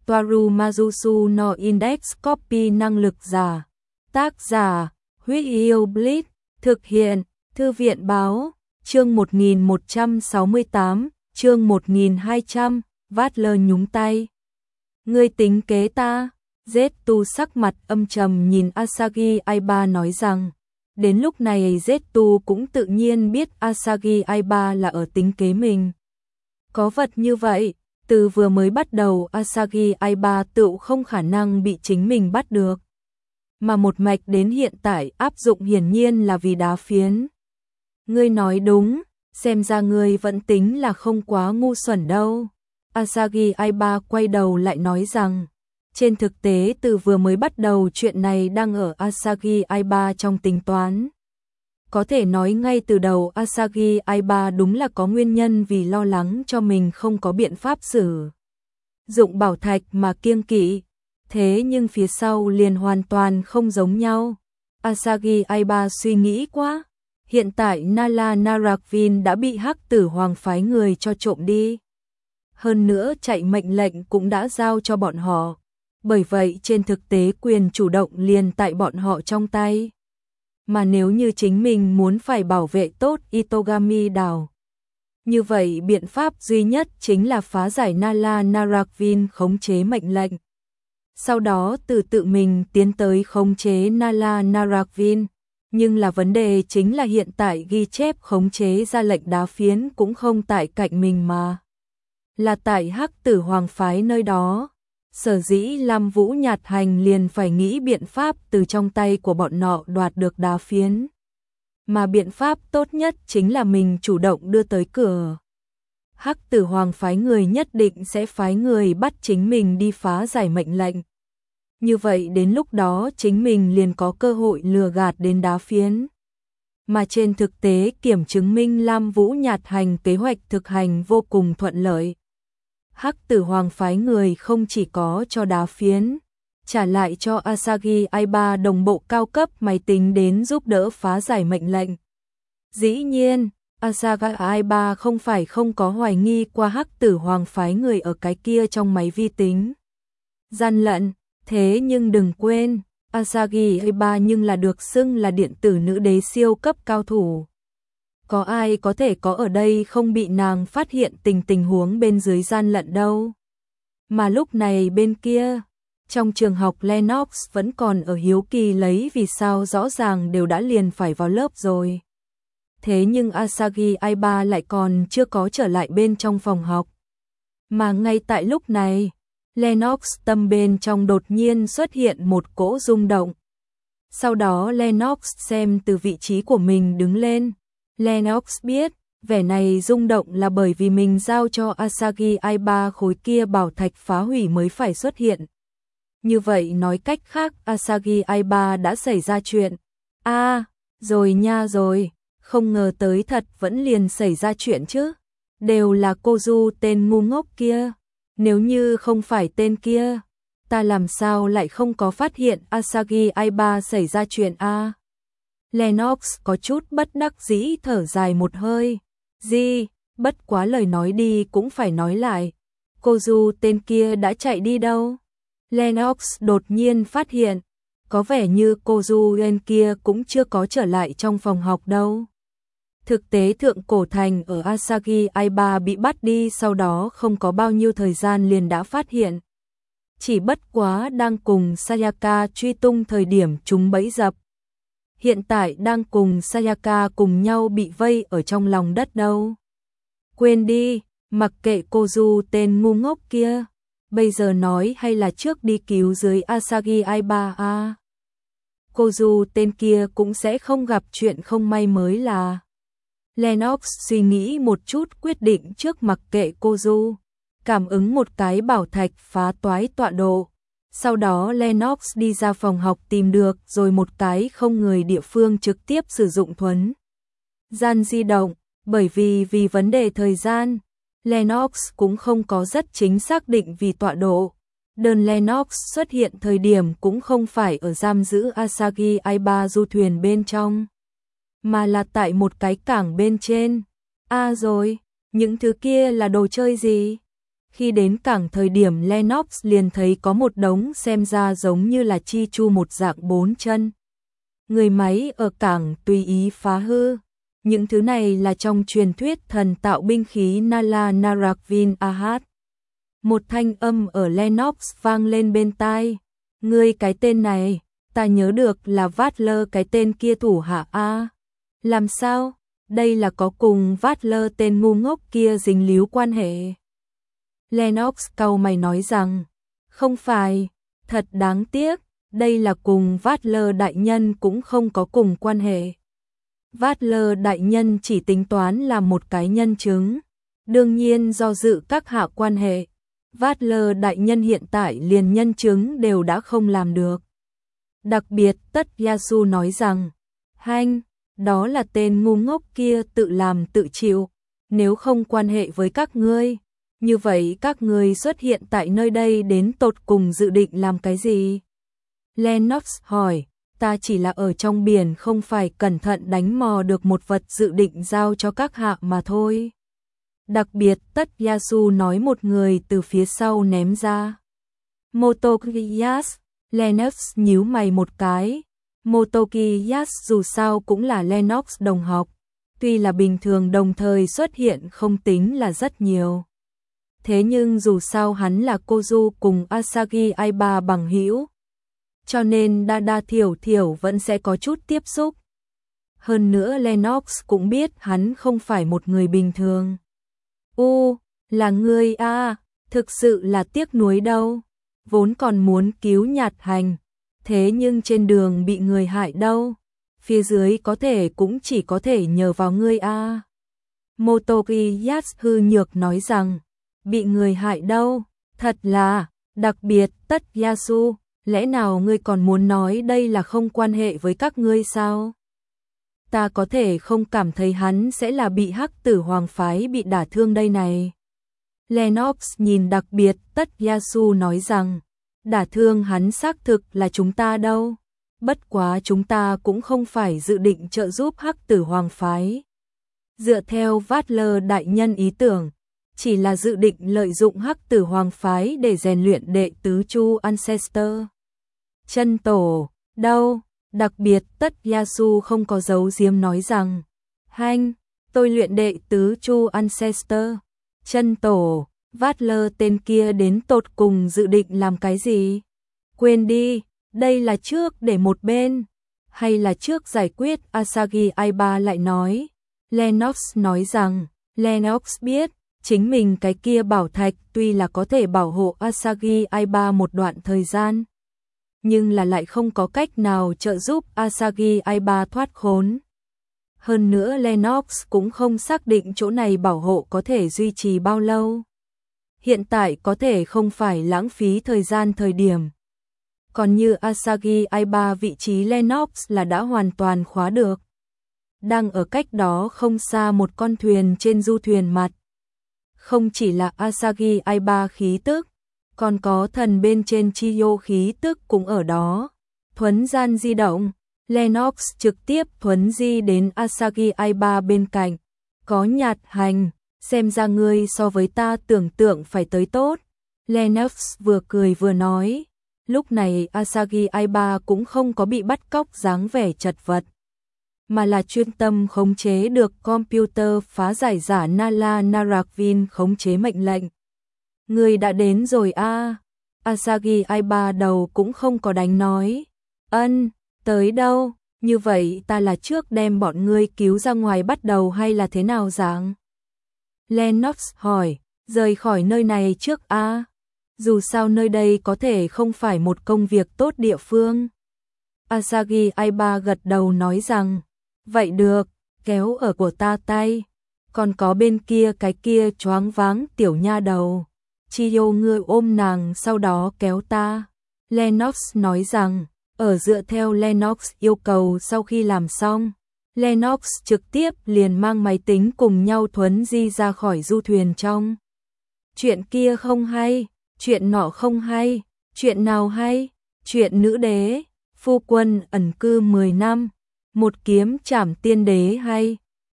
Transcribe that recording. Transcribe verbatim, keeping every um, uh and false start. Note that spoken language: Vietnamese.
Toaru Majusu no Index Copy năng lực giả. Tác giả, Huyết Yêu Blitz, thực hiện, Thư viện báo, chương một nghìn một trăm sáu mươi tám, chương một nghìn hai trăm, Vatler nhúng tay. Ngươi tính kế ta? Zetsu sắc mặt âm trầm nhìn Asagi Aiba nói rằng, đến lúc này Zetsu cũng tự nhiên biết Asagi Aiba là ở tính kế mình. Có vật như vậy, từ vừa mới bắt đầu Asagi Aiba tự không khả năng bị chính mình bắt được. Mà một mạch đến hiện tại áp dụng hiển nhiên là vì đá phiến. Ngươi nói đúng, xem ra ngươi vẫn tính là không quá ngu xuẩn đâu. Asagi Aiba quay đầu lại nói rằng, trên thực tế từ vừa mới bắt đầu chuyện này đang ở Asagi Aiba trong tính toán. Có thể nói ngay từ đầu Asagi Aiba đúng là có nguyên nhân vì lo lắng cho mình không có biện pháp sử dụng bảo thạch mà kiêng kỵ. Thế nhưng phía sau liền hoàn toàn không giống nhau. Asagi Aiba suy nghĩ quá. Hiện tại Nala Narakvin đã bị Hắc Tử Hoàng phái người cho trộm đi. Hơn nữa chạy mệnh lệnh cũng đã giao cho bọn họ. Bởi vậy trên thực tế quyền chủ động liền tại bọn họ trong tay. Mà nếu như chính mình muốn phải bảo vệ tốt Itogami đảo, như vậy biện pháp duy nhất chính là phá giải Nala Narakvin khống chế mệnh lệnh. Sau đó từ tự mình tiến tới khống chế Nala Narakvin. Nhưng là vấn đề chính là hiện tại ghi chép khống chế ra lệnh đá phiến cũng không tại cạnh mình mà là tại Hắc Tử Hoàng phái nơi đó. Sở dĩ Lam Vũ Nhạt Hành liền phải nghĩ biện pháp từ trong tay của bọn nọ đoạt được đá phiến. Mà biện pháp tốt nhất chính là mình chủ động đưa tới cửa. Hắc Tử Hoàng phái người nhất định sẽ phái người bắt chính mình đi phá giải mệnh lệnh. Như vậy đến lúc đó chính mình liền có cơ hội lừa gạt đến đá phiến. Mà trên thực tế kiểm chứng minh Lam Vũ Nhạt Hành kế hoạch thực hành vô cùng thuận lợi. Hắc Tử Hoàng phái người không chỉ có cho đá phiến, trả lại cho Asagi Aiba đồng bộ cao cấp máy tính đến giúp đỡ phá giải mệnh lệnh. Dĩ nhiên, Asagi Aiba không phải không có hoài nghi qua Hắc Tử Hoàng phái người ở cái kia trong máy vi tính gian lận. Thế nhưng đừng quên, Asagi Aiba nhưng là được xưng là điện tử nữ đế siêu cấp cao thủ. Có ai có thể có ở đây không bị nàng phát hiện tình tình huống bên dưới gian lận đâu. Mà lúc này bên kia, trong trường học Lennox vẫn còn ở hiếu kỳ lấy vì sao rõ ràng đều đã liền phải vào lớp rồi. Thế nhưng Asagi Aiba lại còn chưa có trở lại bên trong phòng học. Mà ngay tại lúc này, Lennox tâm bên trong đột nhiên xuất hiện một cỗ rung động. Sau đó Lennox xem từ vị trí của mình đứng lên. Lennox biết, vẻ này rung động là bởi vì mình giao cho Asagi Aiba khối kia bảo thạch phá hủy mới phải xuất hiện. Như vậy nói cách khác Asagi Aiba đã xảy ra chuyện. A, à, rồi nha rồi, không ngờ tới thật vẫn liền xảy ra chuyện chứ. Đều là Kozu tên ngu ngốc kia. Nếu như không phải tên kia, ta làm sao lại không có phát hiện Asagi Aiba xảy ra chuyện a? À? Lennox có chút bất đắc dĩ thở dài một hơi. Gì, bất quá lời nói đi cũng phải nói lại. Kozu tên kia đã chạy đi đâu? Lennox đột nhiên phát hiện, có vẻ như Kozu tên kia cũng chưa có trở lại trong phòng học đâu. Thực tế thượng cổ thành ở Asagi Aiba bị bắt đi sau đó không có bao nhiêu thời gian liền đã phát hiện. Chỉ bất quá đang cùng Sayaka truy tung thời điểm chúng bẫy dập. Hiện tại đang cùng Sayaka cùng nhau bị vây ở trong lòng đất đâu. Quên đi, mặc kệ Kozu tên ngu ngốc kia. Bây giờ nói hay là trước đi cứu dưới Asagi Aiba a? À? Kozu tên kia cũng sẽ không gặp chuyện không may mới là. Lennox suy nghĩ một chút quyết định trước mặc kệ Kozu, cảm ứng một cái bảo thạch phá toái tọa độ. Sau đó Lennox đi ra phòng học tìm được rồi một cái không người địa phương trực tiếp sử dụng thuấn gian di động, bởi vì vì vấn đề thời gian, Lennox cũng không có rất chính xác định vì tọa độ. Đơn Lennox xuất hiện thời điểm cũng không phải ở giam giữ Asagi Aiba du thuyền bên trong, mà là tại một cái cảng bên trên. À rồi, những thứ kia là đồ chơi gì? Khi đến cảng thời điểm Lennox liền thấy có một đống xem ra giống như là chi chu một dạng bốn chân. Người máy ở cảng tùy ý phá hư. Những thứ này là trong truyền thuyết thần tạo binh khí Nala Narakvin Ahat. Một thanh âm ở Lennox vang lên bên tai. Ngươi cái tên này, ta nhớ được là Vatler cái tên kia thủ hạ A. Làm sao? Đây là có cùng Vatler tên ngu ngốc kia dính líu quan hệ. Lennox cau mày nói rằng, không phải, thật đáng tiếc, đây là cùng Vatler đại nhân cũng không có cùng quan hệ. Vatler đại nhân chỉ tính toán là một cái nhân chứng, đương nhiên do dự các hạ quan hệ. Vatler đại nhân hiện tại liền nhân chứng đều đã không làm được. Đặc biệt Tất Yasu nói rằng, hanh, đó là tên ngu ngốc kia tự làm tự chịu, nếu không quan hệ với các ngươi, như vậy các ngươi xuất hiện tại nơi đây đến tột cùng dự định làm cái gì? Lennox hỏi, ta chỉ là ở trong biển không phải cẩn thận đánh mò được một vật dự định giao cho các hạ mà thôi. Đặc biệt Tất Yasu nói một người từ phía sau ném ra. Motokiyas, Lennox nhíu mày một cái. Motokiyas dù sao cũng là Lennox đồng học, tuy là bình thường đồng thời xuất hiện không tính là rất nhiều. Thế nhưng dù sao hắn là Kozu cùng Asagi Aiba bằng hữu, cho nên đa đa thiểu thiểu vẫn sẽ có chút tiếp xúc. Hơn nữa Lennox cũng biết hắn không phải một người bình thường. U, là ngươi a, thực sự là tiếc nuối đâu, vốn còn muốn cứu Nhạt Hành, thế nhưng trên đường bị người hại đâu, phía dưới có thể cũng chỉ có thể nhờ vào ngươi a. Motokiyas hư nhược nói rằng, bị người hại đâu, thật là, đặc biệt Tất Yasu, lẽ nào ngươi còn muốn nói đây là không quan hệ với các ngươi sao? Ta có thể không cảm thấy hắn sẽ là bị Hắc Tử Hoàng phái bị đả thương đây này. Lennox nhìn đặc biệt Tất Yasu nói rằng, đả thương hắn xác thực là chúng ta đâu, bất quá chúng ta cũng không phải dự định trợ giúp Hắc Tử Hoàng phái. Dựa theo Vatler đại nhân ý tưởng, chỉ là dự định lợi dụng Hắc Tử Hoàng phái để rèn luyện đệ tứ Chu Ancestor. Chân tổ, đâu? Đặc biệt Tất Yasu không có giấu giếm nói rằng, hanh, tôi luyện đệ tứ Chu Ancestor. Chân tổ, Vatler tên kia đến tột cùng dự định làm cái gì? Quên đi, đây là trước để một bên, hay là trước giải quyết? Asagi Aiba lại nói. Lennox nói rằng, Lennox biết, chính mình cái kia bảo thạch tuy là có thể bảo hộ Asagi Aiba một đoạn thời gian, nhưng là lại không có cách nào trợ giúp Asagi Aiba thoát khốn. Hơn nữa Lennox cũng không xác định chỗ này bảo hộ có thể duy trì bao lâu. Hiện tại có thể không phải lãng phí thời gian thời điểm. Còn như Asagi Aiba vị trí Lennox là đã hoàn toàn khóa được. Đang ở cách đó không xa một con thuyền trên du thuyền mặt. Không chỉ là Asagi Aiba khí tức, còn có thần bên trên Chiyo khí tức cũng ở đó. Thuấn gian di động, Lennox trực tiếp thuấn di đến Asagi Aiba bên cạnh. Có Nhạt Hành, xem ra ngươi so với ta tưởng tượng phải tới tốt. Lennox vừa cười vừa nói. Lúc này Asagi Aiba cũng không có bị bắt cóc dáng vẻ chật vật, mà là chuyên tâm khống chế được computer phá giải giả Nala Narakvin khống chế mệnh lệnh. Người đã đến rồi a. À. Asagi Aiba đầu cũng không có đánh nói. Ân, tới đâu? Như vậy ta là trước đem bọn ngươi cứu ra ngoài bắt đầu hay là thế nào dạng? Lennox hỏi, rời khỏi nơi này trước a. À. Dù sao nơi đây có thể không phải một công việc tốt địa phương. Asagi Aiba gật đầu nói rằng, vậy được, kéo ở của ta tay. Còn có bên kia cái kia choáng váng tiểu nha đầu. Chiyo ngươi ôm nàng sau đó kéo ta. Lennox nói rằng, ở dựa theo Lennox yêu cầu sau khi làm xong, Lennox trực tiếp liền mang máy tính cùng nhau thuấn di ra khỏi du thuyền trong. Chuyện kia không hay, chuyện nọ không hay, chuyện nào hay, chuyện nữ đế, phu quân ẩn cư mười năm, một kiếm trảm tiên đế hay,